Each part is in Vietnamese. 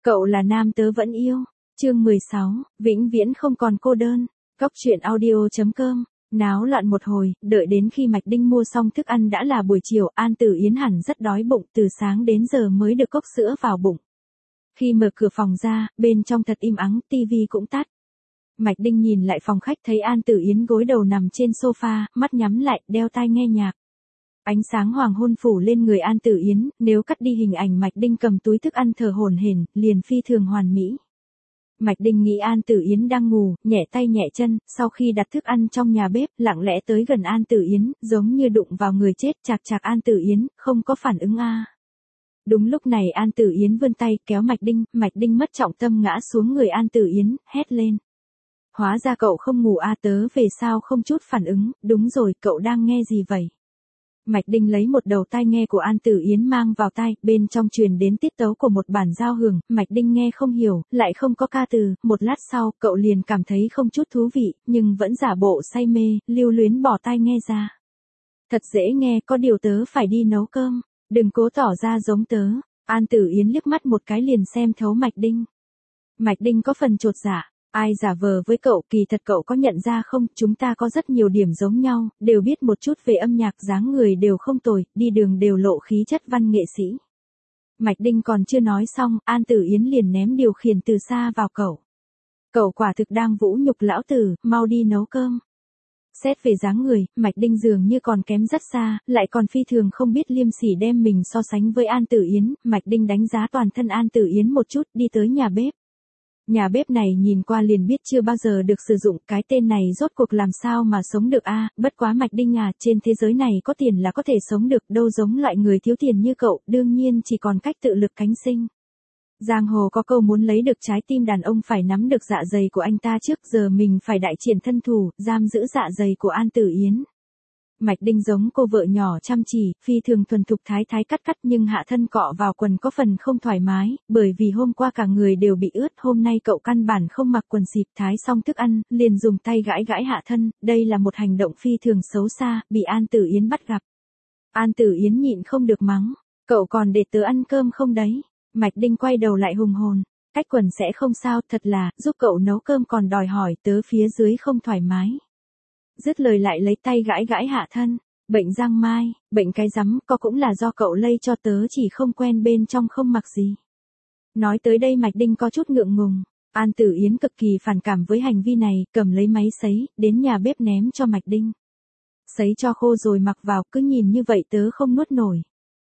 Cậu là nam tớ vẫn yêu. Chương 16, vĩnh viễn không còn cô đơn. Góc truyện audio.com. Náo loạn một hồi, đợi đến khi Mạch Đinh mua xong thức ăn đã là buổi chiều, An Tử Yến hẳn rất đói bụng, từ sáng đến giờ mới được cốc sữa vào bụng. Khi mở cửa phòng ra, bên trong thật im ắng, tivi cũng tắt. Mạch Đinh nhìn lại phòng khách thấy An Tử Yến gối đầu nằm trên sofa, mắt nhắm lại, đeo tai nghe nhạc. Ánh sáng hoàng hôn phủ lên người An Tử Yến, nếu cắt đi hình ảnh Mạch Đinh cầm túi thức ăn thở hổn hển, liền phi thường hoàn mỹ. Mạch Đinh nghĩ An Tử Yến đang ngủ, nhẹ tay nhẹ chân, sau khi đặt thức ăn trong nhà bếp, lặng lẽ tới gần An Tử Yến, giống như đụng vào người chết, chạc chạc An Tử Yến, không có phản ứng a. Đúng lúc này An Tử Yến vươn tay kéo Mạch Đinh mất trọng tâm ngã xuống người An Tử Yến, hét lên. Hóa ra cậu không ngủ a, tớ về sao không chút phản ứng, đúng rồi, cậu đang nghe gì vậy? Mạch Đinh lấy một đầu tai nghe của An Tử Yến mang vào tai, bên trong truyền đến tiết tấu của một bản giao hưởng, Mạch Đinh nghe không hiểu, lại không có ca từ, một lát sau, cậu liền cảm thấy không chút thú vị, nhưng vẫn giả bộ say mê, lưu luyến bỏ tai nghe ra. Thật dễ nghe, có điều tớ phải đi nấu cơm, đừng cố tỏ ra giống tớ. An Tử Yến liếc mắt một cái liền xem thấu Mạch Đinh. Mạch Đinh có phần chột dạ. Ai giả vờ với cậu, kỳ thật cậu có nhận ra không, chúng ta có rất nhiều điểm giống nhau, đều biết một chút về âm nhạc, dáng người đều không tồi, đi đường đều lộ khí chất văn nghệ sĩ. Mạch Đinh còn chưa nói xong, An Tử Yến liền ném điều khiển từ xa vào cậu. Cậu quả thực đang vũ nhục lão tử, mau đi nấu cơm. Xét về dáng người, Mạch Đinh dường như còn kém rất xa, lại còn phi thường không biết liêm sỉ đem mình so sánh với An Tử Yến, Mạch Đinh đánh giá toàn thân An Tử Yến một chút, đi tới nhà bếp. Nhà bếp này nhìn qua liền biết chưa bao giờ được sử dụng, cái tên này rốt cuộc làm sao mà sống được a, bất quá Mạch Đinh à, trên thế giới này có tiền là có thể sống được, đâu giống loại người thiếu tiền như cậu, đương nhiên chỉ còn cách tự lực cánh sinh. Giang hồ có câu muốn lấy được trái tim đàn ông phải nắm được dạ dày của anh ta trước, giờ mình phải đại triển thân thủ, giam giữ dạ dày của An Tử Yến. Mạch Đinh giống cô vợ nhỏ chăm chỉ, phi thường thuần thục thái cắt nhưng hạ thân cọ vào quần có phần không thoải mái, bởi vì hôm qua cả người đều bị ướt, hôm nay cậu căn bản không mặc quần xịp, thái xong thức ăn, liền dùng tay gãi hạ thân, đây là một hành động phi thường xấu xa, bị An Tử Yến bắt gặp. An Tử Yến nhịn không được mắng, cậu còn để tớ ăn cơm không đấy? Mạch Đinh quay đầu lại hùng hồn, cách quần sẽ không sao, thật là, giúp cậu nấu cơm còn đòi hỏi tớ phía dưới không thoải mái. Dứt lời lại lấy tay gãi hạ thân, bệnh giang mai, bệnh cái rắm, có cũng là do cậu lây cho tớ, chỉ không quen bên trong không mặc gì. Nói tới đây Mạch Đinh có chút ngượng ngùng, An Tử Yến cực kỳ phản cảm với hành vi này, cầm lấy máy sấy, đến nhà bếp ném cho Mạch Đinh. Sấy cho khô rồi mặc vào, cứ nhìn như vậy tớ không nuốt nổi.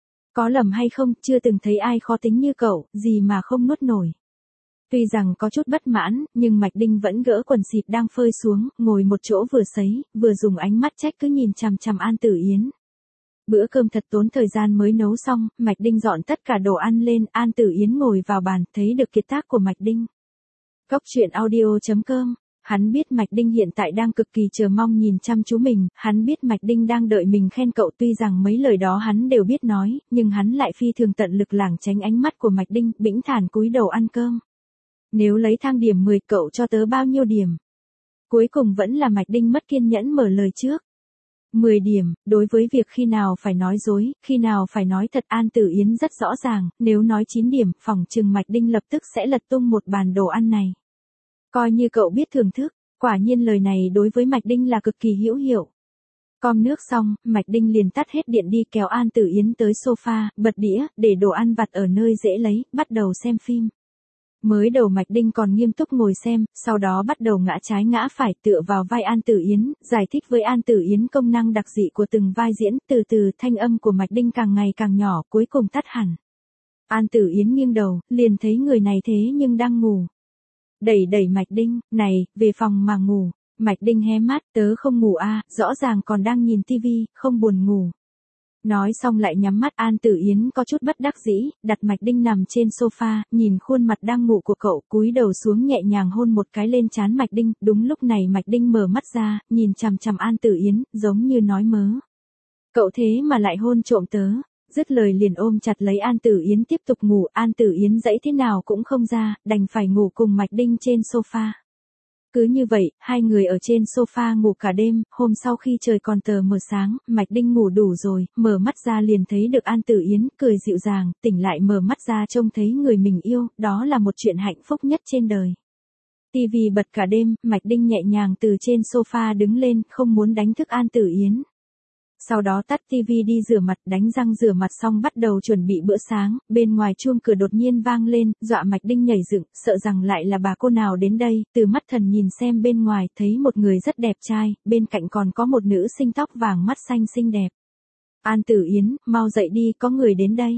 Có lầm hay không, chưa từng thấy ai khó tính như cậu, gì mà không nuốt nổi. Tuy rằng có chút bất mãn, nhưng Mạch Đinh vẫn gỡ quần xịp đang phơi xuống, ngồi một chỗ vừa sấy, vừa dùng ánh mắt trách cứ nhìn chằm chằm An Tử Yến. Bữa cơm thật tốn thời gian mới nấu xong, Mạch Đinh dọn tất cả đồ ăn lên, An Tử Yến ngồi vào bàn, thấy được kiệt tác của Mạch Đinh. Góc truyện audio.com. Hắn biết Mạch Đinh hiện tại đang cực kỳ chờ mong nhìn chăm chú mình, hắn biết Mạch Đinh đang đợi mình khen cậu, tuy rằng mấy lời đó hắn đều biết nói, nhưng hắn lại phi thường tận lực lảng tránh ánh mắt của Mạch Đinh, bĩnh thản cúi đầu ăn cơm. Nếu lấy thang điểm 10, cậu cho tớ bao nhiêu điểm? Cuối cùng vẫn là Mạch Đinh mất kiên nhẫn mở lời trước. 10 điểm, đối với việc khi nào phải nói dối, khi nào phải nói thật, An Tử Yến rất rõ ràng, nếu nói 9 điểm, phỏng chừng Mạch Đinh lập tức sẽ lật tung một bàn đồ ăn này. Coi như cậu biết thưởng thức, quả nhiên lời này đối với Mạch Đinh là cực kỳ hữu hiệu. Com nước xong, Mạch Đinh liền tắt hết điện đi, kéo An Tử Yến tới sofa, bật đĩa, để đồ ăn vặt ở nơi dễ lấy, bắt đầu xem phim. Mới đầu Mạch Đinh còn nghiêm túc ngồi xem, sau đó bắt đầu ngã trái ngã phải tựa vào vai An Tử Yến, giải thích với An Tử Yến công năng đặc dị của từng vai diễn, từ từ thanh âm của Mạch Đinh càng ngày càng nhỏ, cuối cùng tắt hẳn. An Tử Yến nghiêng đầu, liền thấy người này thế nhưng đang ngủ. Đẩy Mạch Đinh, này, về phòng mà ngủ. Mạch Đinh hé mắt, tớ không ngủ a, rõ ràng còn đang nhìn tivi, không buồn ngủ. Nói xong lại nhắm mắt. An Tử Yến có chút bất đắc dĩ, đặt Mạch Đinh nằm trên sofa, nhìn khuôn mặt đang ngủ của cậu, cúi đầu xuống nhẹ nhàng hôn một cái lên trán Mạch Đinh, đúng lúc này Mạch Đinh mở mắt ra, nhìn chằm chằm An Tử Yến, giống như nói mớ. Cậu thế mà lại hôn trộm tớ, dứt lời liền ôm chặt lấy An Tử Yến tiếp tục ngủ, An Tử Yến dãy thế nào cũng không ra, đành phải ngủ cùng Mạch Đinh trên sofa. Cứ như vậy, hai người ở trên sofa ngủ cả đêm, hôm sau khi trời còn tờ mờ sáng, Mạch Đinh ngủ đủ rồi, mở mắt ra liền thấy được An Tử Yến, cười dịu dàng, tỉnh lại mở mắt ra trông thấy người mình yêu, đó là một chuyện hạnh phúc nhất trên đời. Tivi bật cả đêm, Mạch Đinh nhẹ nhàng từ trên sofa đứng lên, không muốn đánh thức An Tử Yến. Sau đó tắt tivi đi rửa mặt, đánh răng rửa mặt xong bắt đầu chuẩn bị bữa sáng, bên ngoài chuông cửa đột nhiên vang lên, dọa Mạch Đinh nhảy dựng, sợ rằng lại là bà cô nào đến đây, từ mắt thần nhìn xem bên ngoài, thấy một người rất đẹp trai, bên cạnh còn có một nữ sinh tóc vàng mắt xanh xinh đẹp. An Tử Yến, mau dậy đi, có người đến đây.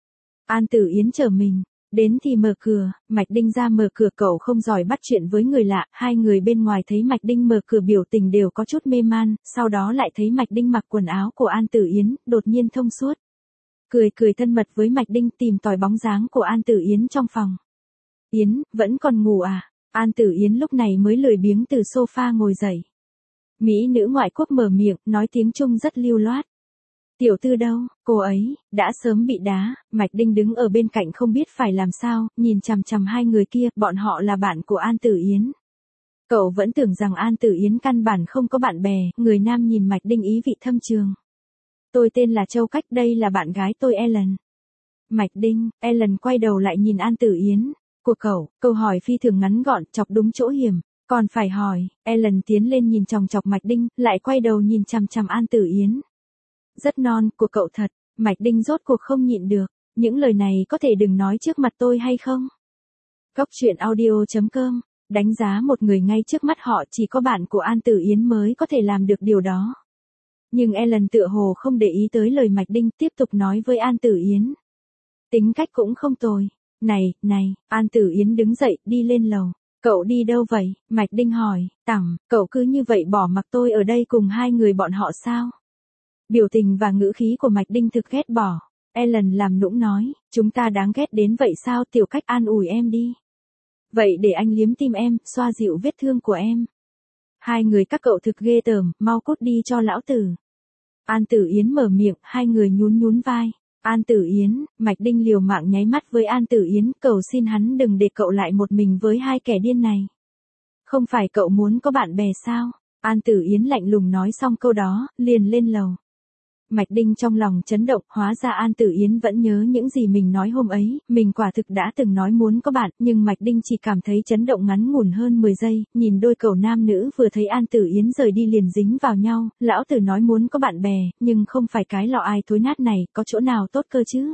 An Tử Yến trở mình. Đến thì mở cửa, Mạch Đinh ra mở cửa, cậu không giỏi bắt chuyện với người lạ, hai người bên ngoài thấy Mạch Đinh mở cửa biểu tình đều có chút mê man, sau đó lại thấy Mạch Đinh mặc quần áo của An Tử Yến, đột nhiên thông suốt. Cười cười thân mật với Mạch Đinh, tìm tòi bóng dáng của An Tử Yến trong phòng. Yến, vẫn còn ngủ à? An Tử Yến lúc này mới lười biếng từ sofa ngồi dậy. Mỹ nữ ngoại quốc mở miệng, nói tiếng Trung rất lưu loát. Tiểu Tư đâu, cô ấy, đã sớm bị đá, Mạch Đinh đứng ở bên cạnh không biết phải làm sao, nhìn chằm chằm hai người kia, bọn họ là bạn của An Tử Yến. Cậu vẫn tưởng rằng An Tử Yến căn bản không có bạn bè, người nam nhìn Mạch Đinh ý vị thâm trường. Tôi tên là Châu Cách, đây là bạn gái tôi Ellen. Mạch Đinh, Ellen quay đầu lại nhìn An Tử Yến. Của cậu, câu hỏi phi thường ngắn gọn, chọc đúng chỗ hiểm. Còn phải hỏi, Ellen tiến lên nhìn chòng chọc Mạch Đinh, lại quay đầu nhìn chằm chằm An Tử Yến. Rất non, của cậu thật, Mạch Đinh rốt cuộc không nhịn được, những lời này có thể đừng nói trước mặt tôi hay không? Góc truyện audio.com, đánh giá một người ngay trước mắt họ chỉ có bạn của An Tử Yến mới có thể làm được điều đó. Nhưng Ellen tựa hồ không để ý tới lời Mạch Đinh, tiếp tục nói với An Tử Yến. Tính cách cũng không tồi. Này, An Tử Yến đứng dậy, đi lên lầu. Cậu đi đâu vậy? Mạch Đinh hỏi, cậu cứ như vậy bỏ mặc tôi ở đây cùng hai người bọn họ sao? Biểu tình và ngữ khí của Mạch Đinh thực ghét bỏ. Ellen làm nũng nói, chúng ta đáng ghét đến vậy sao? Tiểu Cách an ủi em đi. Vậy để anh liếm tim em, xoa dịu vết thương của em. Hai người các cậu thực ghê tởm, mau cút đi cho lão tử. An Tử Yến mở miệng, hai người nhún vai. An Tử Yến, Mạch Đinh liều mạng nháy mắt với An Tử Yến, cầu xin hắn đừng để cậu lại một mình với hai kẻ điên này. Không phải cậu muốn có bạn bè sao? An Tử Yến lạnh lùng nói xong câu đó, liền lên lầu. Mạch Đinh trong lòng chấn động, hóa ra An Tử Yến vẫn nhớ những gì mình nói hôm ấy, mình quả thực đã từng nói muốn có bạn, nhưng Mạch Đinh chỉ cảm thấy chấn động ngắn ngủn hơn 10 giây, nhìn đôi cậu nam nữ vừa thấy An Tử Yến rời đi liền dính vào nhau, lão tử nói muốn có bạn bè, nhưng không phải cái lọ ai thối nát này, có chỗ nào tốt cơ chứ?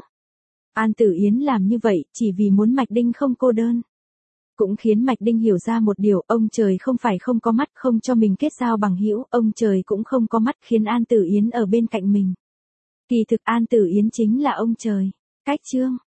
An Tử Yến làm như vậy, chỉ vì muốn Mạch Đinh không cô đơn. Cũng khiến Mạch Đinh hiểu ra một điều, ông trời không phải không có mắt, không cho mình kết giao bằng hữu, ông trời cũng không có mắt khiến An Tử Yến ở bên cạnh mình. Kỳ thực An Tử Yến chính là ông trời. Cách chương